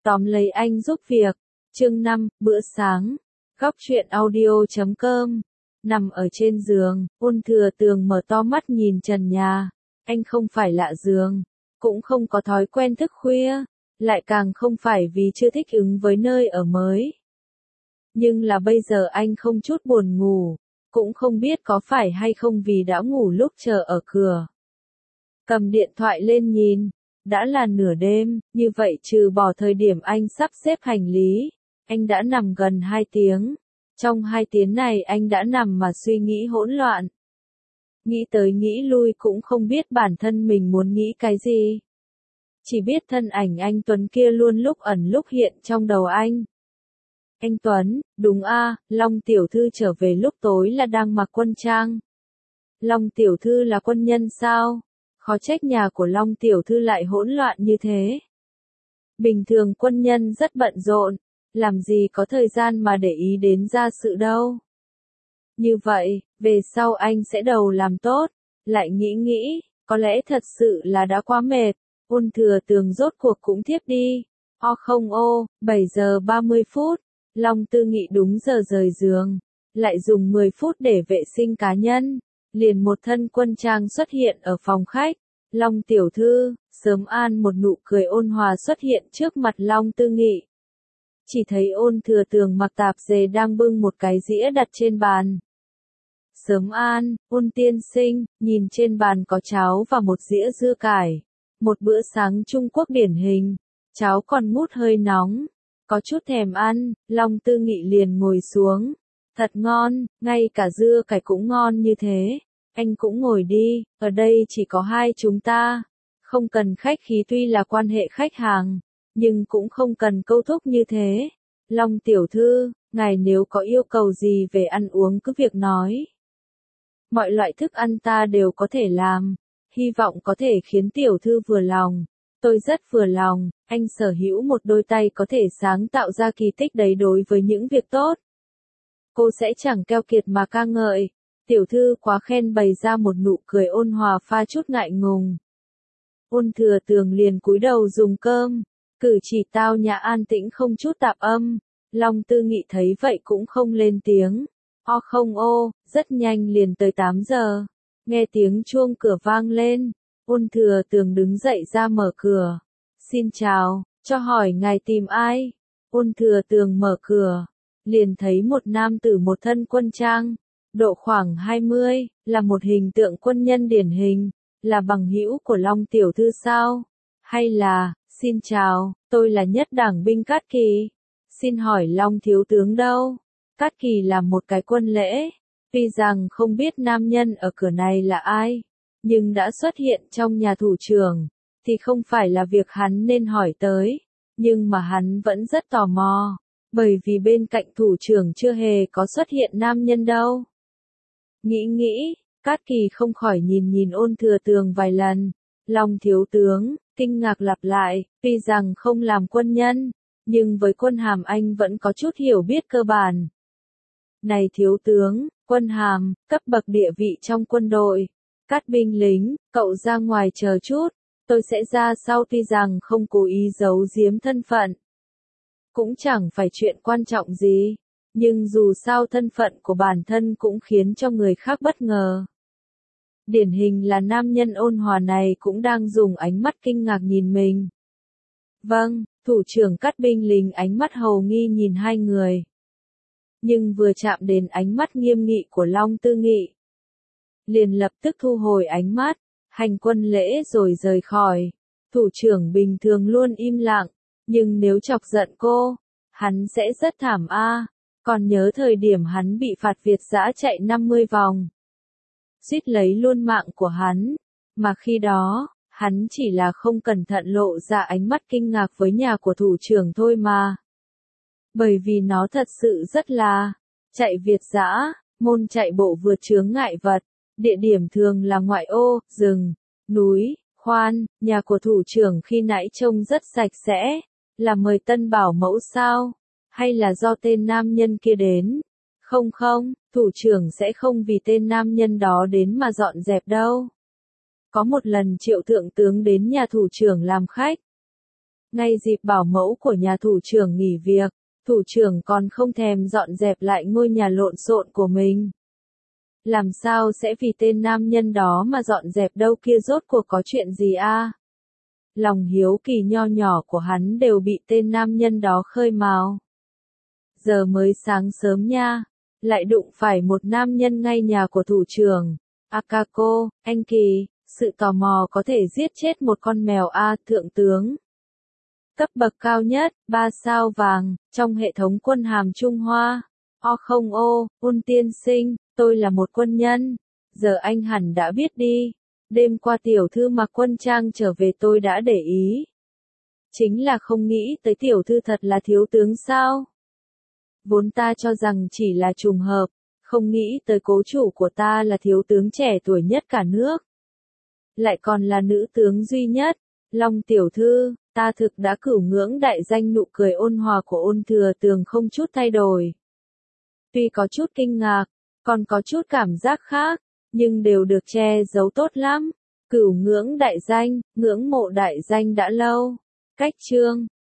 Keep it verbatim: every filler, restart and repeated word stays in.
Tóm lấy anh giúp việc. Chương năm, bữa sáng. Góc truyện audio chấm com. Nằm ở trên giường, Ôn Thừa Tường mở to mắt nhìn trần nhà. Anh không phải lạ giường, cũng không có thói quen thức khuya, lại càng không phải vì chưa thích ứng với nơi ở mới. Nhưng là bây giờ anh không chút buồn ngủ, cũng không biết có phải hay không vì đã ngủ lúc chờ ở cửa. Cầm điện thoại lên nhìn, đã là nửa đêm, như vậy trừ bỏ thời điểm anh sắp xếp hành lý, anh đã nằm gần hai tiếng. Trong hai tiếng này anh đã nằm mà suy nghĩ hỗn loạn. Nghĩ tới nghĩ lui cũng không biết bản thân mình muốn nghĩ cái gì. Chỉ biết thân ảnh anh Tuấn kia luôn lúc ẩn lúc hiện trong đầu anh. Anh Tuấn, đúng a, Long tiểu thư trở về lúc tối là đang mặc quân trang. Long tiểu thư là quân nhân sao? Khó trách nhà của Long tiểu thư lại hỗn loạn như thế. Bình thường quân nhân rất bận rộn, làm gì có thời gian mà để ý đến gia sự đâu. Như vậy, về sau anh sẽ đầu làm tốt, lại nghĩ nghĩ, có lẽ thật sự là đã quá mệt. Ôn Thừa Tường rốt cuộc cũng thiếp đi. O không ô, bảy giờ ba mươi phút, Long Tư Nghị đúng giờ rời giường, lại dùng mười phút để vệ sinh cá nhân, liền một thân quân trang xuất hiện ở phòng khách. Long tiểu thư, sớm an, một nụ cười ôn hòa xuất hiện trước mặt Long Tư Nghị. Chỉ thấy Ôn Thừa Tường mặc tạp dề đang bưng một cái dĩa đặt trên bàn. Sớm an, Ôn tiên sinh, nhìn trên bàn có cháo và một dĩa dưa cải. Một bữa sáng Trung Quốc điển hình, cháo còn ngút hơi nóng. Có chút thèm ăn, Long Tư Nghị liền ngồi xuống. Thật ngon, ngay cả dưa cải cũng ngon như thế. Anh cũng ngồi đi, ở đây chỉ có hai chúng ta. Không cần khách khí, tuy là quan hệ khách hàng, nhưng cũng không cần câu thúc như thế. Long tiểu thư, ngài nếu có yêu cầu gì về ăn uống cứ việc nói. Mọi loại thức ăn ta đều có thể làm, hy vọng có thể khiến tiểu thư vừa lòng. Tôi rất vừa lòng, anh sở hữu một đôi tay có thể sáng tạo ra kỳ tích đấy đối với những việc tốt. Cô sẽ chẳng keo kiệt mà ca ngợi. Tiểu thư quá khen, bày ra một nụ cười ôn hòa pha chút ngại ngùng. Ôn Thừa Tường liền cúi đầu dùng cơm, cử chỉ tao nhã an tĩnh không chút tạp âm. Long Tư Nghị thấy vậy cũng không lên tiếng. O không ô, rất nhanh liền tới tám giờ. Nghe tiếng chuông cửa vang lên, Ôn Thừa Tường đứng dậy ra mở cửa. Xin chào, cho hỏi ngài tìm ai? Ôn Thừa Tường mở cửa, liền thấy một nam tử một thân quân trang, độ khoảng hai mươi, là một hình tượng quân nhân điển hình, là bằng hữu của Long tiểu thư sao? Hay là, xin chào, tôi là nhất đảng binh Cát Kỳ. Xin hỏi Long thiếu tướng đâu? Cát Kỳ là một cái quân lễ, tuy rằng không biết nam nhân ở cửa này là ai, nhưng đã xuất hiện trong nhà thủ trưởng, thì không phải là việc hắn nên hỏi tới, nhưng mà hắn vẫn rất tò mò, bởi vì bên cạnh thủ trưởng chưa hề có xuất hiện nam nhân đâu. Nghĩ nghĩ, Cát Kỳ không khỏi nhìn nhìn Ôn Thừa Tường vài lần. Long thiếu tướng, kinh ngạc lặp lại, tuy rằng không làm quân nhân, nhưng với quân hàm anh vẫn có chút hiểu biết cơ bản. Này thiếu tướng, quân hàm, cấp bậc địa vị trong quân đội. Cát binh lính, cậu ra ngoài chờ chút, tôi sẽ ra sau, tuy rằng không cố ý giấu giếm thân phận. Cũng chẳng phải chuyện quan trọng gì, nhưng dù sao thân phận của bản thân cũng khiến cho người khác bất ngờ. Điển hình là nam nhân ôn hòa này cũng đang dùng ánh mắt kinh ngạc nhìn mình. Vâng, thủ trưởng Cát binh lính ánh mắt hầu nghi nhìn hai người. Nhưng vừa chạm đến ánh mắt nghiêm nghị của Long Tư Nghị, liền lập tức thu hồi ánh mắt, hành quân lễ rồi rời khỏi. Thủ trưởng bình thường luôn im lặng, nhưng nếu chọc giận cô, hắn sẽ rất thảm a. Còn nhớ thời điểm hắn bị phạt Việt dã chạy năm mươi vòng, suýt lấy luôn mạng của hắn, mà khi đó, hắn chỉ là không cẩn thận lộ ra ánh mắt kinh ngạc với nhà của thủ trưởng thôi mà. Bởi vì nó thật sự rất là chạy Việt dã, môn chạy bộ vượt chướng ngại vật, địa điểm thường là ngoại ô, rừng, núi, khoan, nhà của thủ trưởng khi nãy trông rất sạch sẽ, là mời tân bảo mẫu sao, hay là do tên nam nhân kia đến? Không không, thủ trưởng sẽ không vì tên nam nhân đó đến mà dọn dẹp đâu. Có một lần Triệu thượng tướng đến nhà thủ trưởng làm khách. Ngay dịp bảo mẫu của nhà thủ trưởng nghỉ việc, thủ trưởng còn không thèm dọn dẹp lại ngôi nhà lộn xộn của mình. Làm sao sẽ vì tên nam nhân đó mà dọn dẹp đâu kia, rốt cuộc có chuyện gì a? Lòng hiếu kỳ nho nhỏ của hắn đều bị tên nam nhân đó khơi mào. Giờ mới sáng sớm nha, lại đụng phải một nam nhân ngay nhà của thủ trưởng. Akako, anh Kỳ, sự tò mò có thể giết chết một con mèo a, thượng tướng. Cấp bậc cao nhất, ba sao vàng, trong hệ thống quân hàm Trung Hoa. O không ô, Un tiên sinh, tôi là một quân nhân. Giờ anh hẳn đã biết đi. Đêm qua tiểu thư mặc quân trang trở về tôi đã để ý. Chính là không nghĩ tới tiểu thư thật là thiếu tướng sao. Vốn ta cho rằng chỉ là trùng hợp, không nghĩ tới cố chủ của ta là thiếu tướng trẻ tuổi nhất cả nước. Lại còn là nữ tướng duy nhất. Long tiểu thư, ta thực đã cửu ngưỡng đại danh. Nụ cười ôn hòa của Ôn Thừa Tường không chút thay đổi. Tuy có chút kinh ngạc, còn có chút cảm giác khác, nhưng đều được che giấu tốt lắm. Cửu ngưỡng đại danh, ngưỡng mộ đại danh đã lâu. Cách chương